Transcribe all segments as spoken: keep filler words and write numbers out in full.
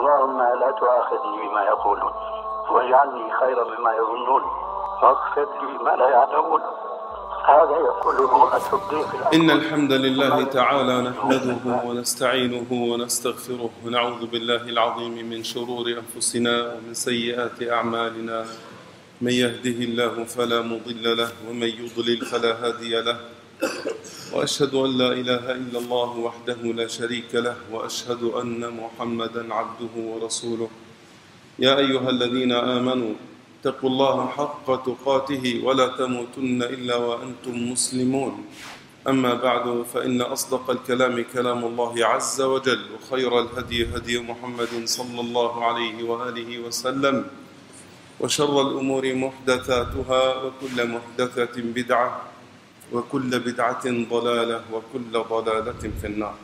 اللهم لا تؤاخذني بما يقولون واجعلني خيرا مما يظنون واغفر لي ما لا يعلمون. هذا يقوله الصديق. إن الحمد لله تعالى نحمده ونستعينه ونستغفره ونعوذ بالله العظيم من شرور أنفسنا ومن سيئات أعمالنا. من يهده الله فلا مضل له ومن يضلل فلا هادي له، وأشهد أن لا إله إلا الله وحده لا شريك له، وأشهد أن محمدا عبده ورسوله. يا أيها الذين آمنوا اتقوا الله حق تقاته ولا تموتن إلا وأنتم مسلمون. أما بعد، فإن أصدق الكلام كلام الله عز وجل، وخير الهدي هدي محمد صلى الله عليه وآله وسلم، وشر الأمور محدثاتها، وكل محدثة بدعة، وكل بدعة ضلالة، وكل ضلالة في النار.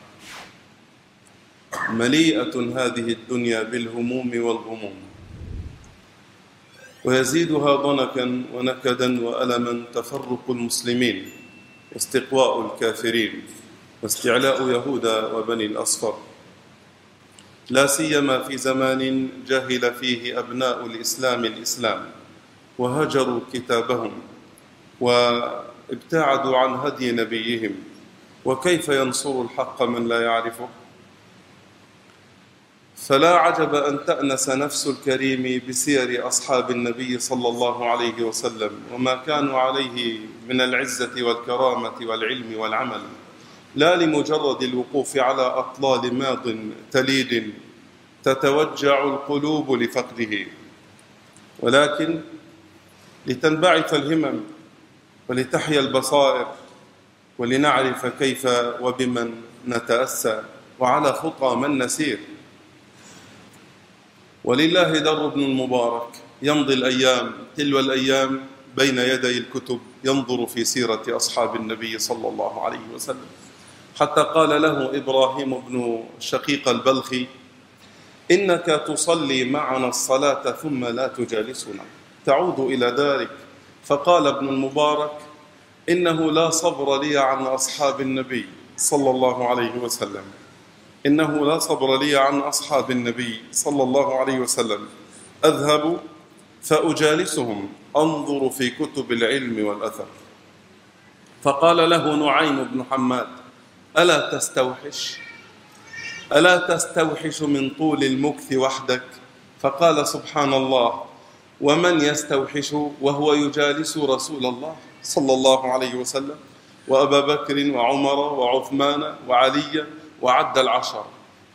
مليئة هذه الدنيا بالهموم والغموم، ويزيدها ضنكا ونكدا وألما تفرق المسلمين واستقواء الكافرين واستعلاء يهوذا وبني الأصفر، لا سيما في زمان جهل فيه أبناء الإسلام الإسلام وهجروا كتابهم وابتعدوا عن هدي نبيهم. وكيف ينصر الحق من لا يعرفه؟ فلا عجب أن تأنس نفس الكريم بسير أصحاب النبي صلى الله عليه وسلم وما كانوا عليه من العزة والكرامة والعلم والعمل، لا لمجرد الوقوف على أطلال ماض تليد تتوجع القلوب لفقده، ولكن لتنبعث الهمم ولتحيا البصائر، ولنعرف كيف وبمن نتأسى وعلى خطى من نسير. ولله در ابن المبارك يمضي الأيام تلو الأيام بين يدي الكتب ينظر في سيرة أصحاب النبي صلى الله عليه وسلم، حتى قال له إبراهيم بن شقيق البلخي: إنك تصلي معنا الصلاة ثم لا تجالسنا، تعود إلى دارك. فقال ابن المبارك: إنه لا صبر لي عن أصحاب النبي صلى الله عليه وسلم إنه لا صبر لي عن أصحاب النبي صلى الله عليه وسلم أذهب فأجالسهم أنظر في كتب العلم والأثر. فقال له نعيم بن حماد: ألا تستوحش ألا تستوحش من طول المكث وحدك؟ فقال: سبحان الله، ومن يستوحش وهو يجالس رسول الله صلى الله عليه وسلم وأبا بكر وعمر وعثمان وعلي وعد العشر.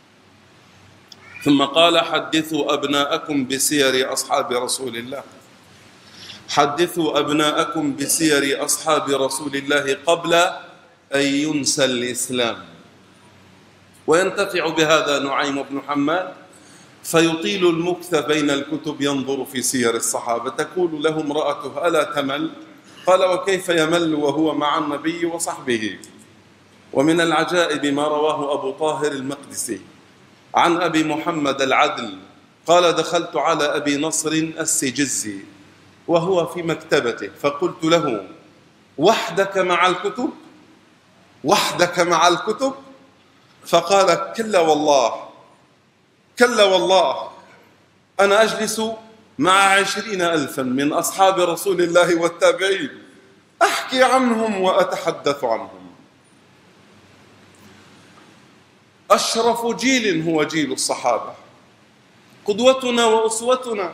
ثم قال: حدثوا أبناءكم بسير أصحاب رسول الله حدثوا أبناءكم بسير أصحاب رسول الله قبل أن ينسى الإسلام. وينتفع بهذا نعيم بن حماد فيطيل المكث بين الكتب ينظر في سير الصحابة. تقول له امرأته: ألا تمل؟ قال: وكيف يمل وهو مع النبي وصحبه؟ ومن العجائب ما رواه أبو طاهر المقدسي عن أبي محمد العدل قال: دخلت على أبي نصر السجزي وهو في مكتبته، فقلت له: وحدك مع الكتب؟ وحدك مع الكتب؟ فقال: كلا والله كلا والله، أنا أجلس مع عشرين ألفا من أصحاب رسول الله والتابعين، أحكي عنهم وأتحدث عنهم. أشرف جيل هو جيل الصحابة، قدوتنا وأسوتنا.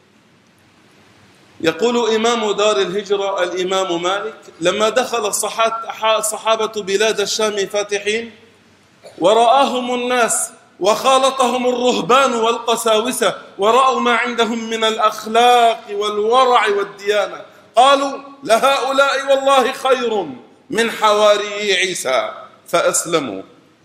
يقول إمام دار الهجرة الإمام مالك: لما دخل الصحابة بلاد الشام فاتحين ورآهم الناس وخالطهم الرهبان والقساوسة ورأوا ما عندهم من الأخلاق والورع والديانة، قالوا: لهؤلاء والله خير من حواري عيسى، فأسلموا.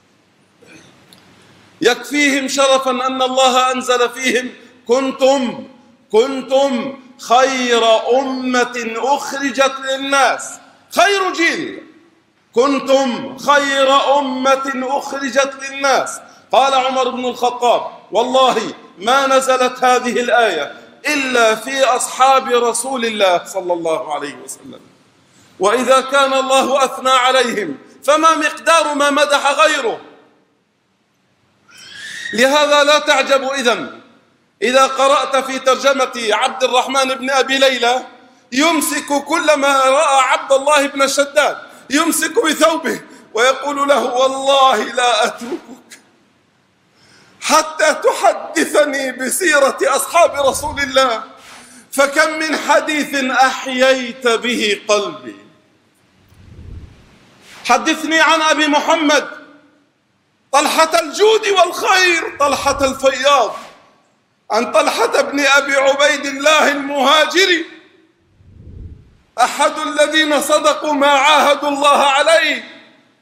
يكفيهم شرفا أن الله أنزل فيهم: كنتم كنتم خير أمة أخرجت للناس. خير جيل، كنتم خير أمة أخرجت للناس. قال عمر بن الخطاب: والله ما نزلت هذه الآية إلا في أصحاب رسول الله صلى الله عليه وسلم، وإذا كان الله أثنى عليهم فما مقدار ما مدح غيره. لهذا لا تعجب إذن إذا قرأت في ترجمة عبد الرحمن بن أبي ليلى يمسك كلما رأى عبد الله بن شداد يمسك بثوبه ويقول له والله لا أتركك حتى تحدثني بسيرة أصحاب رسول الله، فكم من حديث أحييت به قلبي. حدثني عن أبي محمد طلحة الجود والخير، طلحة الفياض، عن طلحة بن أبي عبيد الله المهاجري، أحد الذين صدقوا ما عاهدوا الله عليه.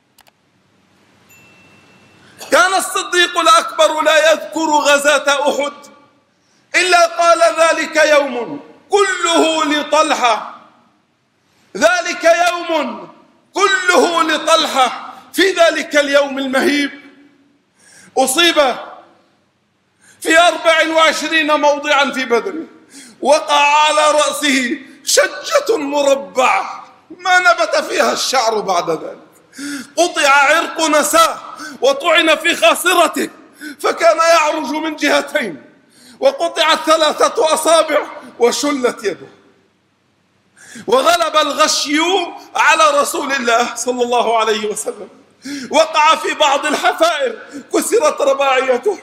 كان الصديق الأكبر لا يذكر غزاة أحد إلا قال ذلك يوم كله لطلحة، ذلك يوم كله لطلحة. في ذلك اليوم المهيب أصيب في أربع وعشرين موضعا في بدر، وقع على رأسه شجة مربعة ما نبت فيها الشعر بعد ذلك، قطع عرق نساه وطعن في خاصرته فكان يعرج من جهتين، وقطعت ثلاثة أصابع وشلت يده. وغلب الغشي على رسول الله صلى الله عليه وسلم، وقع في بعض الحفائر كسرت رباعيته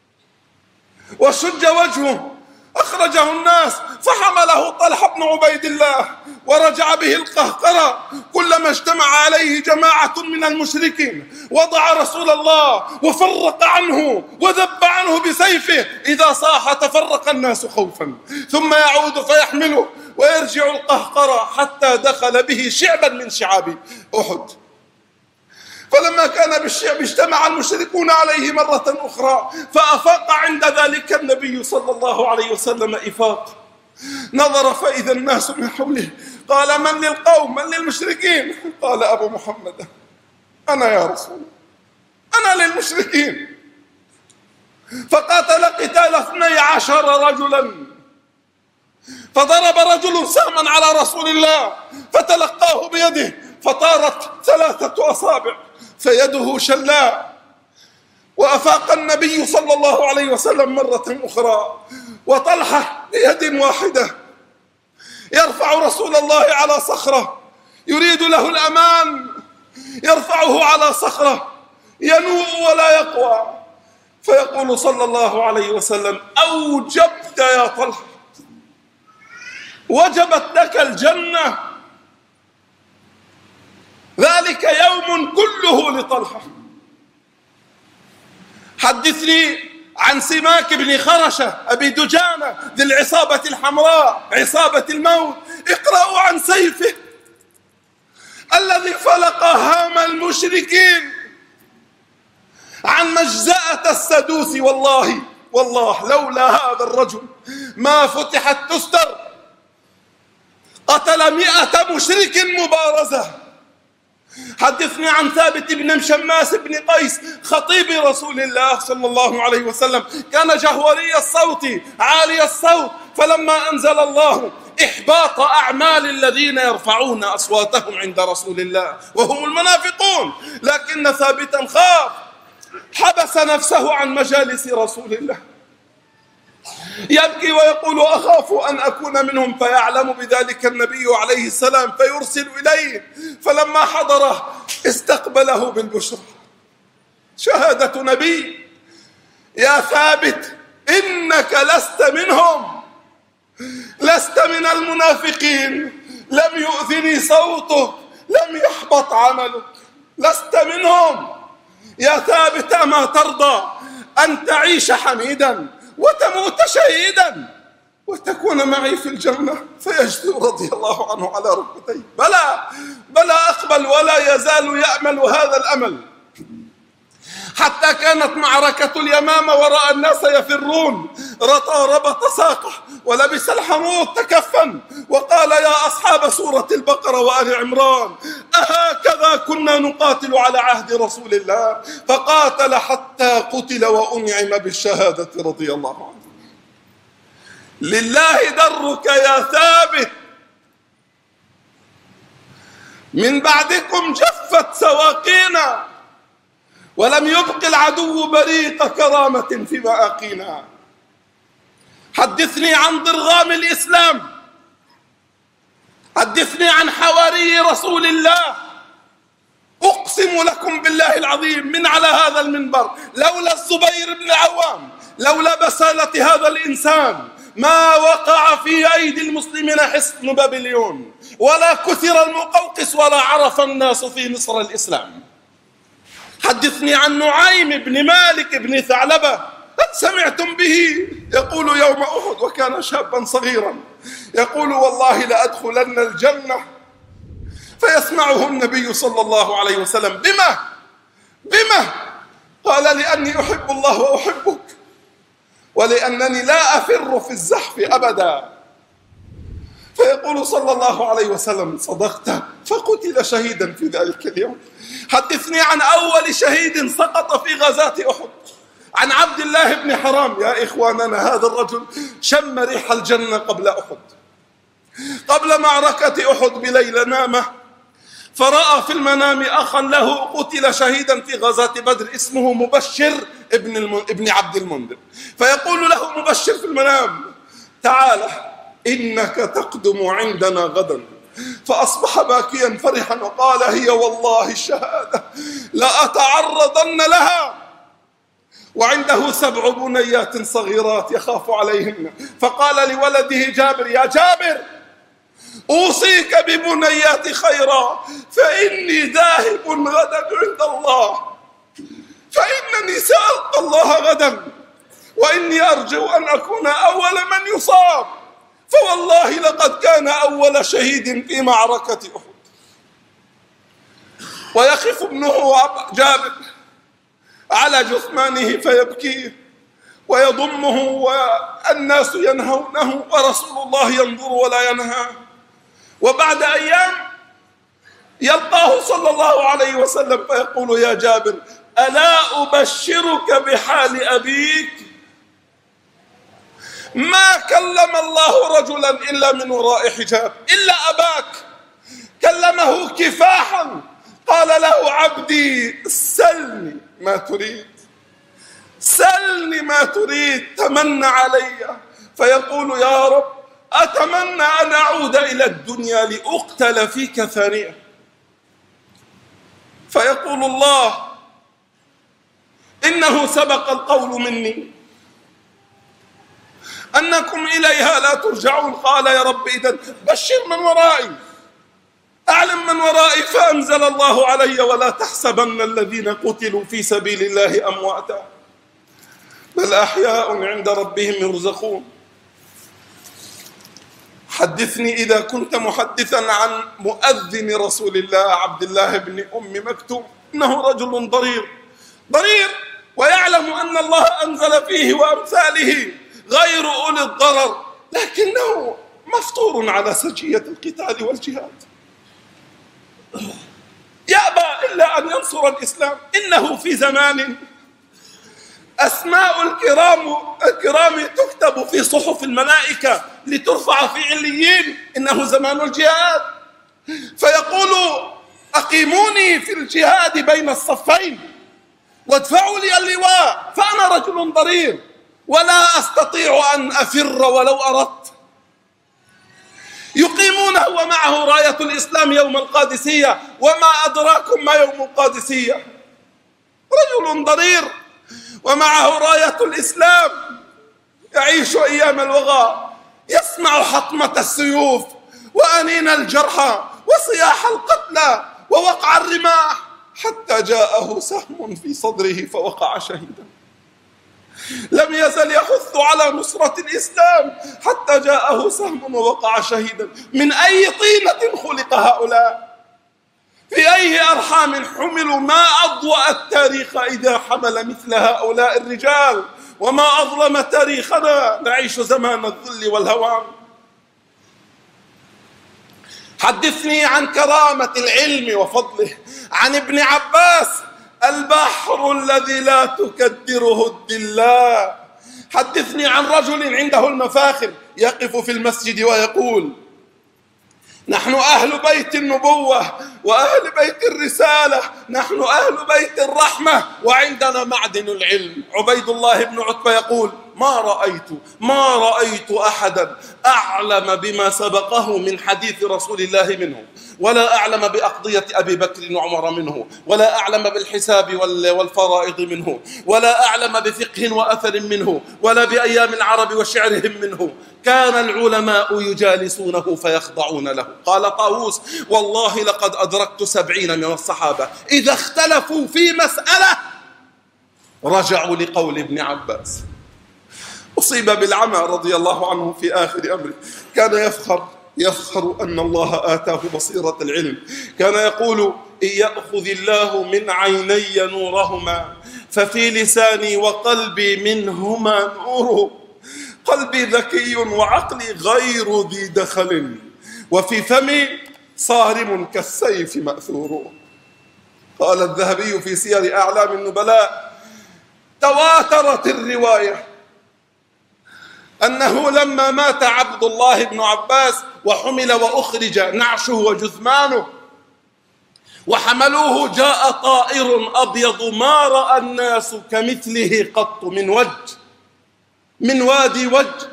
وشج وجهه، أخرجه الناس فحمله طلحة بن عبيد الله ورجع به القهقرة. كلما اجتمع عليه جماعة من المشركين وضع رسول الله وفرق عنه وذب عنه بسيفه، إذا صاح تفرق الناس خوفا، ثم يعود فيحمله ويرجع القهقرة حتى دخل به شعبا من شعاب أحد. فلما كان بالشعب اجتمع المشركون عليه مرة أخرى، فأفاق عند ذلك النبي صلى الله عليه وسلم إفاق، نظر فإذا الناس من حوله، قال من للقوم من للمشركين؟ قال أبو محمد أنا يا رسول أنا للمشركين. فقاتل قتال اثني عشر رجلا، فضرب رجل سهما على رسول الله فتلقاه بيده فطارت ثلاثة أصابع فيده شلاء. وأفاق النبي صلى الله عليه وسلم مرة أخرى، وطلحة بيد واحدة يرفع رسول الله على صخرة يريد له الأمان، يرفعه على صخرة ينوء ولا يقوى، فيقول صلى الله عليه وسلم أوجبت يا طلحة، وجبت لك الجنة. ذلك يوم كله لطلحة. حدثني عن سماك بن خرشة أبي دجانة ذي العصابة الحمراء، عصابة الموت. اقرأوا عن سيفه الذي فلق هام المشركين، عن مجزأة السدوس. والله والله لولا هذا الرجل ما فتحت تستر. قتل مئة مشرك مبارزة. حدثني عن ثابت بن شماس بن قيس خطيب رسول الله صلى الله عليه وسلم، كان جهوري الصوت عالي الصوت، فلما أنزل الله إحباط أعمال الذين يرفعون أصواتهم عند رسول الله وهم المنافقون، لكن ثابتا خاف، حبس نفسه عن مجالس رسول الله يبكي ويقول أخاف أن أكون منهم، فيعلم بذلك النبي عليه السلام فيرسل إليه، فلما حضره استقبله بالبشرى. شهادة نبي. يا ثابت إنك لست منهم، لست من المنافقين، لم يؤذني صوتك، لم يحبط عملك، لست منهم. يا ثابت أما ترضى أن تعيش حميدا وتموت شهيدا وتكون معي في الجنة؟ فيجثو رضي الله عنه على ركبتيه بلى بلى أقبل، ولا يزال يأمل هذا الأمل، حتى كانت معركة اليمامة ورأى الناس يفرون، رطى ربط ساقه ولبس الحنوط تكفن وقال يا أصحاب سورة البقرة وآل عمران أهكذا كنا نقاتل على عهد رسول الله؟ فقاتل حتى قتل وأنعم بالشهادة رضي الله عنه. لله درك يا ثابت، من بعدكم جفت سواقينا ولم يبق العدو بريق كرامة في مآقينا. حدثني عن ضرغام الإسلام، حدثني عن حواري رسول الله. أقسم لكم بالله العظيم من على هذا المنبر، لولا الزبير بن العوام، لولا بسالة هذا الإنسان، ما وقع في أيدي المسلمين حصن بابليون، ولا كثر المقوقس، ولا عرف الناس في مصر الإسلام. حدثني عن نعيم بن مالك بن ثعلبة، هل سمعتم به؟ يقول يوم أحد وكان شابا صغيرا، يقول والله لأدخلن الجنة. فيسمعه النبي صلى الله عليه وسلم، بما بما؟ قال لأني أحب الله وأحبك، ولأنني لا أفر في الزحف أبدا. فيقول صلى الله عليه وسلم صدقت، فقتل شهيدا في ذلك اليوم. حدثني عن أول شهيد سقط في غزاة أحد، عن عبد الله بن حرام. يا إخواننا، هذا الرجل شم ريح الجنة قبل أحد. قبل معركة أحد بليلة نام، فرأى في المنام أخا له قتل شهيدا في غزاة بدر، اسمه مبشر ابن, الم... ابن عبد المنذر. فيقول له مبشر في المنام تعال إنك تقدم عندنا غدا. فأصبح باكيا فرحا وقال هي والله الشهادة لأتعرضن لها. وعنده سبع بنيات صغيرات يخاف عليهن، فقال لولده جابر يا جابر أوصيك ببنيات خيرا، فإني ذاهب غدا عند الله، فإنني سألقى الله غدا، وإني أرجو أن أكون أول من يصاب. فوالله لقد كان أول شهيد في معركة أحد. ويقف ابنه جابر على جثمانه فيبكيه ويضمه، والناس ينهونه ورسول الله ينظر ولا ينهى. وبعد أيام يلقاه صلى الله عليه وسلم فيقول يا جابر ألا أبشرك بحال أبيك؟ ما كلم الله رجلا إلا من وراء حجاب إلا أباك، كلمه كفاحا، قال له عبدي سلني ما تريد، سلني ما تريد، تمنى علي. فيقول يا رب أتمنى أن أعود إلى الدنيا لأقتل فيك ثانية. فيقول الله إنه سبق القول مني أنكم إليها لا ترجعون. قال يا رب إذن بشر من ورائي، أعلم من ورائي. فأنزل الله علي ولا تحسبن الذين قتلوا في سبيل الله أمواتا بل أحياء عند ربهم يرزقون. حدثني إذا كنت محدثا عن مؤذن رسول الله عبد الله بن أم مكتوم، إنه رجل ضرير ضرير ويعلم أن الله أنزل فيه وأمثاله غير أولي الضرر، لكنه مفطور على سجية القتال والجهاد، يأبى إلا أن ينصر الإسلام. إنه في زمان أسماء الكرام الكرام تكتب في صحف الملائكة لترفع في عليين، إنه زمان الجهاد. فيقول أقيموني في الجهاد بين الصفين وادفعوا لي اللواء، فأنا رجل ضرير ولا أستطيع أن أفر ولو أردت. يقيمونه ومعه راية الإسلام يوم القادسية، وما أدراكم ما يوم القادسية؟ رجل ضرير ومعه راية الإسلام يعيش أيام الوغى، يسمع حطمة السيوف وأنين الجرحى وصياح القتلى ووقع الرماح، حتى جاءه سهم في صدره فوقع شهيدا. لم يزل يحث على نصرة الإسلام حتى جاءه سهم ووقع شهيدا. من أي طينة خلق هؤلاء؟ في أي أرحام حملوا؟ ما أضوأ التاريخ إذا حمل مثل هؤلاء الرجال، وما أظلم تاريخنا. نعيش زمان الذل والهوان. حدثني عن كرامة العلم وفضله. عن ابن عباس البحر الذي لا تكدره الدلاء. حدثني عن رجل عنده المفاخر يقف في المسجد ويقول نحن أهل بيت النبوة وأهل بيت الرسالة، نحن أهل بيت الرحمة وعندنا معدن العلم. عبيد الله بن عتبة يقول: ما رأيت ما رأيت أحدا أعلم بما سبقه من حديث رسول الله منه، ولا أعلم بأقضية أبي بكر وعمر منه، ولا أعلم بالحساب والفرائض منه، ولا أعلم بفقه وأثر منه، ولا بأيام العرب وشعرهم منه. كان العلماء يجالسونه فيخضعون له. قال طاووس: والله لقد أدركت سبعين من الصحابة إذا اختلفوا في مسألة رجعوا لقول ابن عباس. أصيب بالعمى رضي الله عنه في آخر أمره، كان يفخر يفخر أن الله آتاه بصيرة العلم. كان يقول: إن يأخذ الله من عيني نورهما ففي لساني وقلبي منهما نور. قلبي ذكي وعقلي غير ذي دخل، وفي فمي صارم كالسيف مأثور. قال الذهبي في سير أعلام النبلاء: تواترت الرواية أنه لما مات عبد الله بن عباس وحمل وأخرج نعشه وجثمانه وحملوه، جاء طائر أبيض ما رأى الناس كمثله قط من وجه من وادي وجه.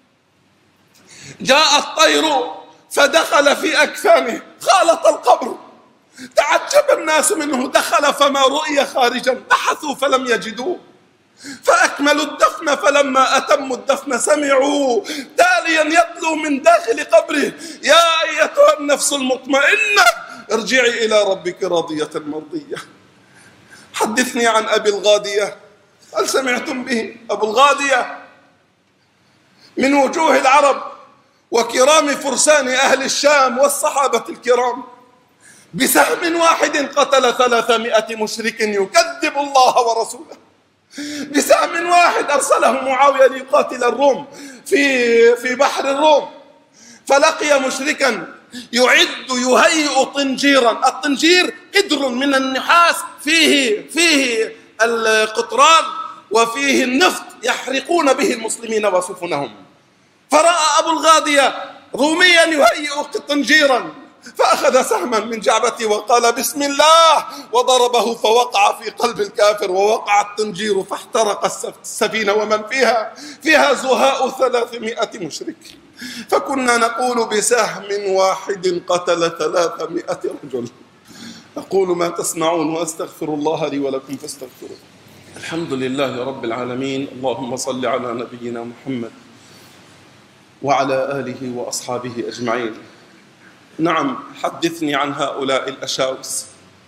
جاء الطير فدخل في أكفانه خالط القبر، تعجب الناس منه، دخل فما رؤي خارجا، بحثوا فلم يجدوه، فأكملوا الدفن، فلما أتموا الدفن سمعوا تاليا يتلو من داخل قبره: يا أيتها النفس المطمئنة ارجعي إلى ربك راضية مرضية. حدثني عن أبي الغادية، هل سمعتم به؟ أبو الغادية من وجوه العرب وكرام فرسان أهل الشام والصحابة الكرام، بسهم واحد قتل ثلاثمائة مشرك يكذب الله ورسوله. بسهم واحد أرسله معاوية ليقاتل الروم في في بحر الروم، فلقي مشركا يعد يهيئ طنجيرا. الطنجير قدر من النحاس فيه فيه القطران وفيه النفط يحرقون به المسلمين وسفنهم. فرأى أبو الغادية روميا يهيئ طنجيرا، فأخذ سهما من جعبته وقال: بسم الله، وضربه فوقع في قلب الكافر، ووقع الطنجير فاحترق السفينة ومن فيها فيها زهاء ثلاثمائة مشرك. فكنا نقول: بسهم واحد قتل ثلاثمائة رجل. أقول ما تسمعون وأستغفر الله لي ولكم فاستغفروه. الحمد لله رب العالمين. اللهم صل على نبينا محمد وعلى آله وأصحابه أجمعين. نعم، حدثني عن هؤلاء الأشاوس.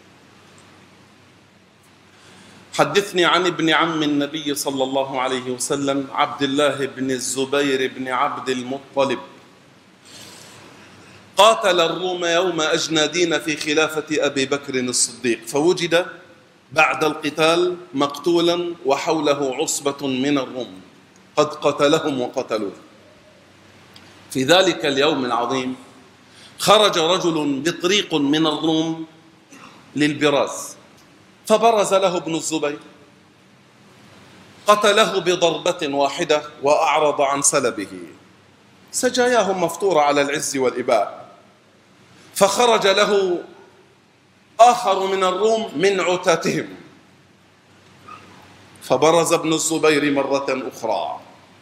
حدثني عن ابن عم النبي صلى الله عليه وسلم، عبد الله بن الزبير بن عبد المطلب. قاتل الروم يوم أجنادين في خلافة أبي بكر الصديق، فوجد بعد القتال مقتولا وحوله عصبة من الروم قد قتلهم وقتلوه. في ذلك اليوم العظيم خرج رجل بطريق من الروم للبراز، فبرز له ابن الزبير، قتله بضربة واحدة وأعرض عن سلبه. سجاياهم مفطورة على العز والإباء. فخرج له آخر من الروم من عتاتهم، فبرز ابن الزبير مرة أخرى،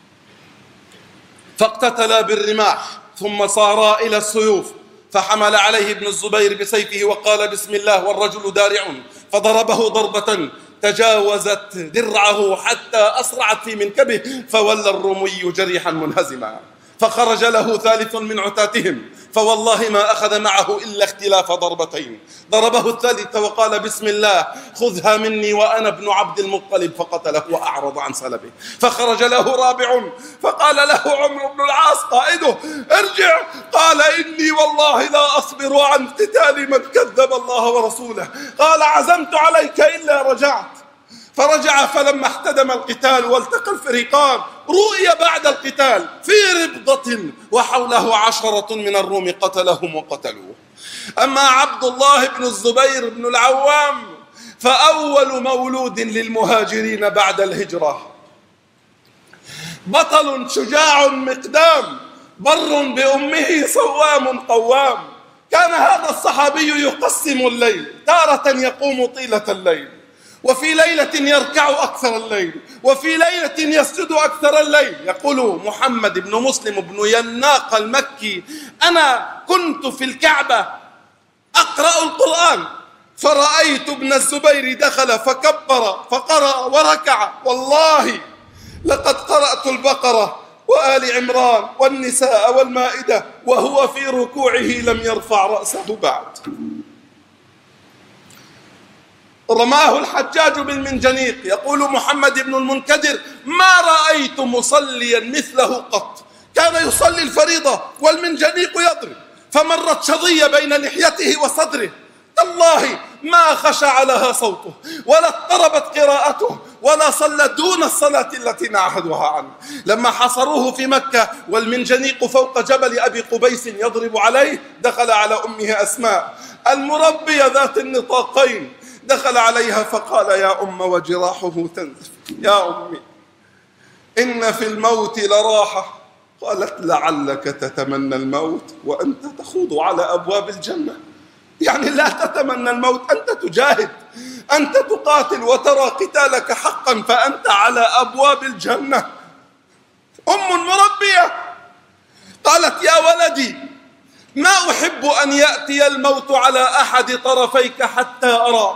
فاقتتلا بالرماح، ثم صارا إلى السيوف، فحمل عليه ابن الزبير بسيفه وقال: بسم الله، والرجل دارع، فضربه ضربة تجاوزت درعه حتى أسرعت في منكبه، فولى الرومي جريحا منهزما. فخرج له ثالث من عتاتهم، فوالله ما أخذ معه إلا اختلاف ضربتين. ضربه الثالث وقال: بسم الله، خذها مني وأنا ابن عبد المطلب، فقتله وأعرض عن سلبه. فخرج له رابع، فقال له عمرو بن العاص قائده: ارجع. قال: إني والله لا أصبر عن قتال من كذب الله ورسوله. قال: عزمت عليك إلا رجعت. فرجع، فلما احتدم القتال والتقى الفريقان رؤي بعد القتال في ربضة وحوله عشرة من الروم قتلهم وقتلوه. أما عبد الله بن الزبير بن العوام فأول مولود للمهاجرين بعد الهجرة، بطل شجاع مقدام، بر بأمه صوام قوام، كان هذا الصحابي يقسم الليل، تارة يقوم طيلة الليل، وفي ليلة يركع أكثر الليل، وفي ليلة يسجد أكثر الليل. يقول محمد بن مسلم بن يناق المكي: أنا كنت في الكعبة أقرأ القرآن فرأيت ابن الزبير دخل فكبر فقرأ وركع، والله لقد قرأت البقرة وآل عمران والنساء والمائدة وهو في ركوعه لم يرفع رأسه بعد. رماه الحجاج بالمنجنيق. يقول محمد بن المنكدر: ما رأيت مصليا مثله قط، كان يصلي الفريضة والمنجنيق يضرب، فمرت شظية بين لحيته وصدره، تالله ما خشع لها صوته ولا اضطربت قراءته ولا صلى دون الصلاة التي نعهدها عنه. لما حصروه في مكة والمنجنيق فوق جبل أبي قبيس يضرب عليه، دخل على أمه أسماء المربية ذات النطاقين، دخل عليها فقال: يا أم وجراحه تنزف، يا أمي إن في الموت لراحة. قالت: لعلك تتمنى الموت وأنت تخوض على أبواب الجنة. يعني لا تتمنى الموت، أنت تجاهد، أنت تقاتل وترى قتالك حقا، فأنت على أبواب الجنة. أم مربية قالت: يا ولدي ما أحب أن يأتي الموت على أحد طرفيك حتى أرى،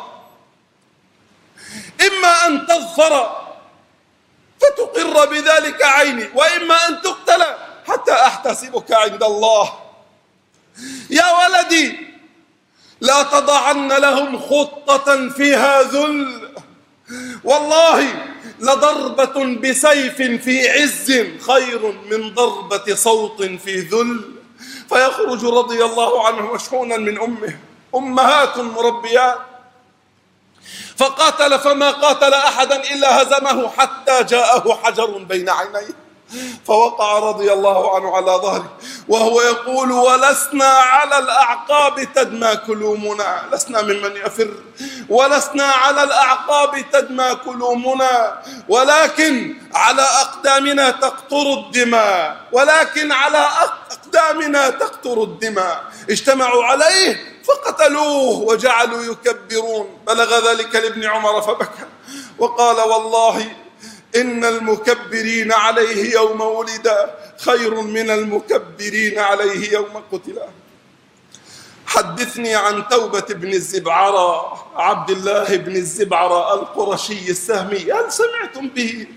إما أن تظفر فتقر بذلك عيني، وإما أن تقتل حتى أحتسبك عند الله. يا ولدي لا تضعن لهم خطة فيها ذل، والله لضربة بسيف في عز خير من ضربة صوت في ذل. فيخرج رضي الله عنه مشحونا من أمه، أمهات مربيات، فقاتل فما قاتل أحدا إلا هزمه حتى جاءه حجر بين عينيه، فوقع رضي الله عنه على ظهره وهو يقول: ولسنا على الأعقاب تدمى كلومنا، لسنا ممن يفر، ولسنا على الأعقاب تدمى كلومنا، ولكن على أقدامنا تقطر الدماء، ولكن على أقدامنا تقطر الدماء. اجتمعوا عليه فقتلوه وجعلوا يكبرون. بلغ ذلك لابن عمر فبكى وقال: والله إن المكبرين عليه يوم ولد خير من المكبرين عليه يوم قتل. حدثني عن توبة بن الزبعرة، عبد الله بن الزبعرة القرشي السهمي، هل سمعتم به؟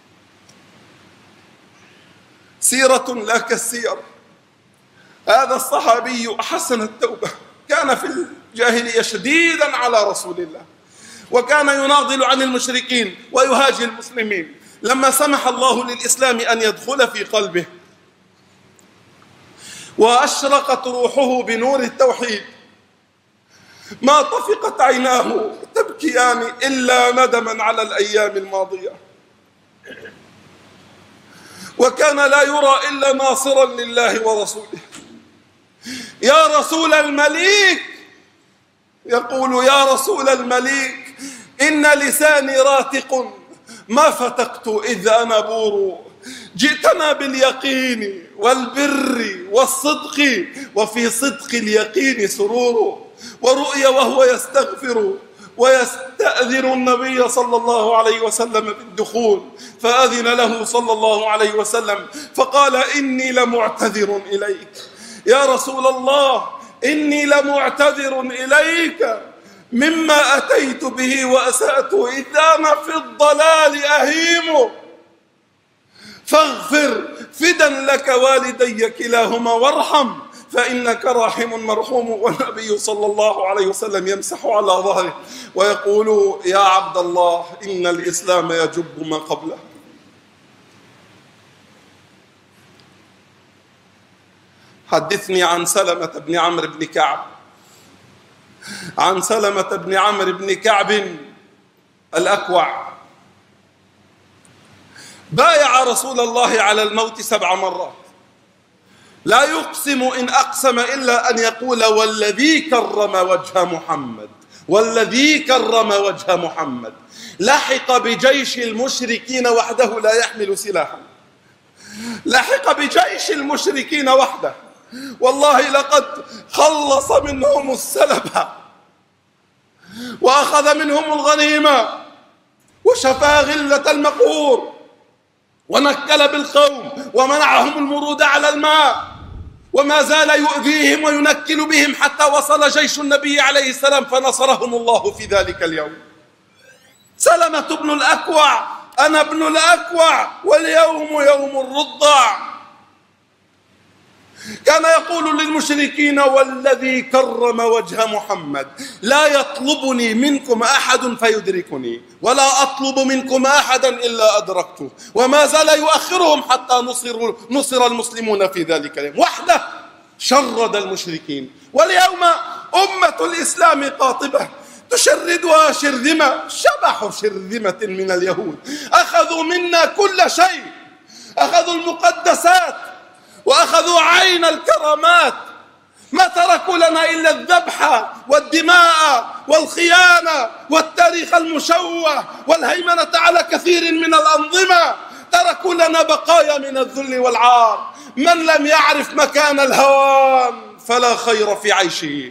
سيرة لا كالسير. هذا الصحابي حسن التوبة، كان في الجاهلية شديدا على رسول الله، وكان يناضل عن المشركين ويهاجي المسلمين. لما سمح الله للإسلام أن يدخل في قلبه وأشرقت روحه بنور التوحيد، ما طفقت عيناه تبكيان إلا ندما على الأيام الماضية، وكان لا يرى إلا ناصرا لله ورسوله. يا رسول المليك، يقول: يا رسول المليك إن لساني راتق ما فتقت إذ أنا بور، جئتنا باليقين والبر والصدق، وفي صدق اليقين سرور، ورؤيا وهو يستغفر ويستأذن النبي صلى الله عليه وسلم بالدخول، فأذن له صلى الله عليه وسلم فقال: إني لمعتذر إليك يا رسول الله، إني لمعتذر إليك مما أتيت به وأسأت، إذ أنا في الضلال أهيم، فاغفر فدا لك والدي كلاهما وارحم، فإنك راحم مرحوم. والنبي صلى الله عليه وسلم يمسح على ظهره ويقول: يا عبد الله إن الإسلام يجب ما قبله. حدثني عن سلمة بن عمرو بن كعب، عن سلمة بن عمرو بن كعب الأكوع، بايع رسول الله على الموت سبع مرات، لا يقسم إن أقسم إلا أن يقول: والذي كرم وجه محمد، والذي كرم وجه محمد. لحق بجيش المشركين وحده لا يحمل سلاحا، لحق بجيش المشركين وحده والله لقد خلص منهم السلب وأخذ منهم الغنيمة وشفى غلة المقهور ونكل بالقوم ومنعهم المرود على الماء، وما زال يؤذيهم وينكل بهم حتى وصل جيش النبي عليه السلام فنصرهم الله في ذلك اليوم. سلمة بن الأكوع: أنا ابن الأكوع واليوم يوم الرضع. كان يقول للمشركين: والذي كرم وجه محمد لا يطلبني منكم أحد فيدركني ولا أطلب منكم أحدا إلا أدركته. وما زال يؤخرهم حتى نصر, نصر المسلمون في ذلك اليوم وحده شرد المشركين. واليوم أمة الإسلام قاطبة تشردها شرذمة، شبح شرذمة من اليهود. أخذوا منا كل شيء، أخذوا المقدسات وأخذوا عين الكرامات، ما تركوا لنا إلا الذبح والدماء والخيانة والتاريخ المشوه والهيمنة على كثير من الأنظمة. تركوا لنا بقايا من الذل والعار. من لم يعرف مكان الهوان فلا خير في عيشه.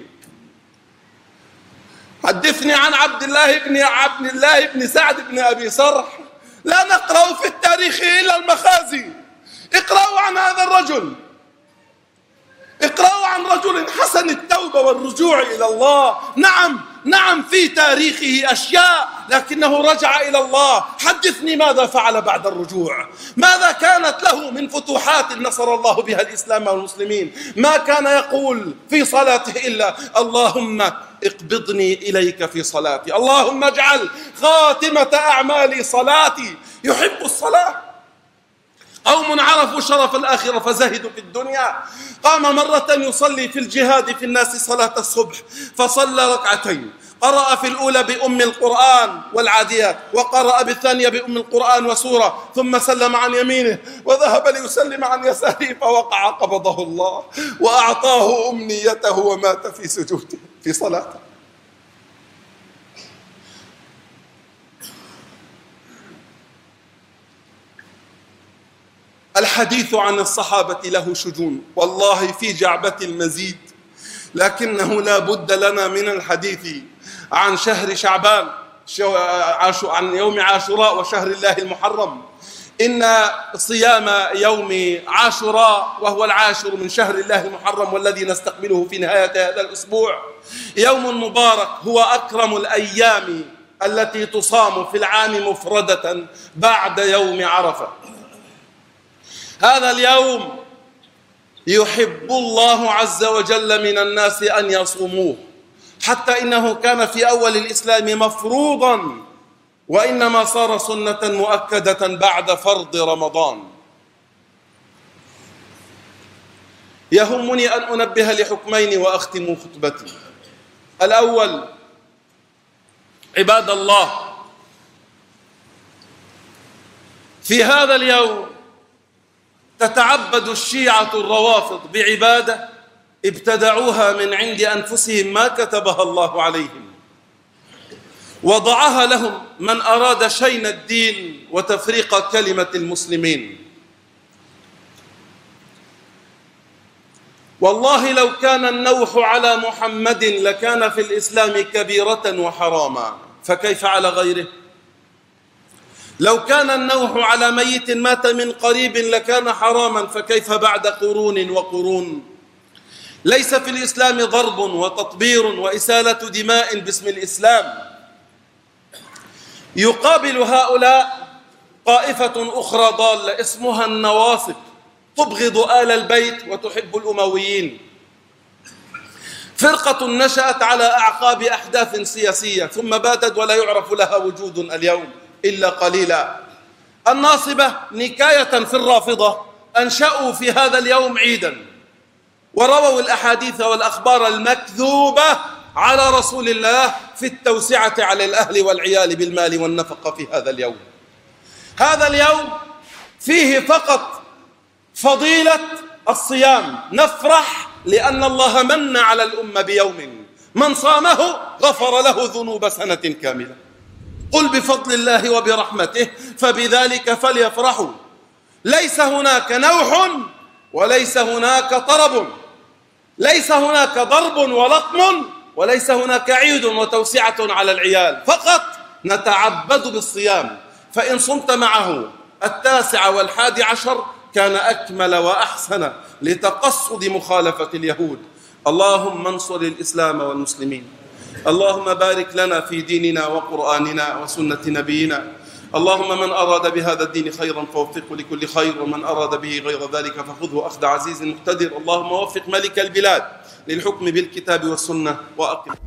حدثني عن عبد الله بن عبد الله بن سعد بن أبي سرح. لا نقرأ في التاريخ إلا المخازي. اقرأوا عن هذا الرجل، اقرأوا عن رجل حسن التوبة والرجوع إلى الله. نعم نعم في تاريخه أشياء لكنه رجع إلى الله. حدثني ماذا فعل بعد الرجوع، ماذا كانت له من فتوحات نصر الله بها الإسلام والمسلمين. ما كان يقول في صلاته إلا: اللهم اقبضني إليك في صلاتي، اللهم اجعل خاتمة أعمالي صلاتي. يحب الصلاة. قوم عرفوا شرف الآخرة فزهدوا في الدنيا. قام مرة يصلي في الجهاد في الناس صلاة الصبح فصلى ركعتين، قرأ في الأولى بأم القرآن والعاديات، وقرأ بالثانية بأم القرآن وسورة، ثم سلم عن يمينه وذهب ليسلم عن يساره فوقع قبضه الله وأعطاه أمنيته ومات في سجوده في صلاته. الحديث عن الصحابة له شجون، والله في جعبة المزيد، لكنه لا بد لنا من الحديث عن شهر شعبان، عن يوم عاشوراء وشهر الله المحرم. إن صيام يوم عاشوراء وهو العاشر من شهر الله المحرم والذي نستقبله في نهاية هذا الأسبوع يوم مبارك، هو أكرم الأيام التي تصام في العام مفردة بعد يوم عرفة. هذا اليوم يحب الله عز وجل من الناس أن يصوموه، حتى إنه كان في أول الإسلام مفروضا، وإنما صار سنة مؤكدة بعد فرض رمضان. يهمني أن أنبه لحكمين وأختم خطبتي. الأول: عباد الله، في هذا اليوم تتعبد الشيعة الروافض بعبادة ابتدعوها من عند أنفسهم ما كتبها الله عليهم، وضعها لهم من أراد شين الدين وتفريق كلمة المسلمين. والله لو كان النوح على محمد لكان في الإسلام كبيرة وحراما، فكيف على غيره؟ لو كان النوح على ميت مات من قريب لكان حراما، فكيف بعد قرون وقرون؟ ليس في الإسلام ضرب وتطبير وإسالة دماء باسم الإسلام. يقابل هؤلاء طائفة أخرى ضالة اسمها النواصب، تبغض آل البيت وتحب الأمويين. فرقة نشأت على أعقاب أحداث سياسية ثم باتت ولا يعرف لها وجود اليوم إلا قليلا. الناصبة نكاية في الرافضة أنشأوا في هذا اليوم عيدا، ورووا الأحاديث والأخبار المكذوبة على رسول الله في التوسعة على الأهل والعيال بالمال والنفقة في هذا اليوم. هذا اليوم فيه فقط فضيلة الصيام، نفرح لأن الله من على الأمة بيوم من صامه غفر له ذنوب سنة كاملة. قل بفضل الله وبرحمته فبذلك فليفرحوا. ليس هناك نوح وليس هناك طرب، ليس هناك ضرب ولطم، وليس هناك عيد وتوسعة على العيال، فقط نتعبد بالصيام. فإن صمت معه التاسع والحادي عشر كان أكمل وأحسن لتقصد مخالفة اليهود. اللهم انصر الإسلام والمسلمين. اللهم بارك لنا في ديننا وقرآننا وسنة نبينا. اللهم من أراد بهذا الدين خيرا فوفقه لكل خير، ومن أراد به غير ذلك فخذه أخذ عزيز مقتدر. اللهم وفق ملك البلاد للحكم بالكتاب والسنة وأقم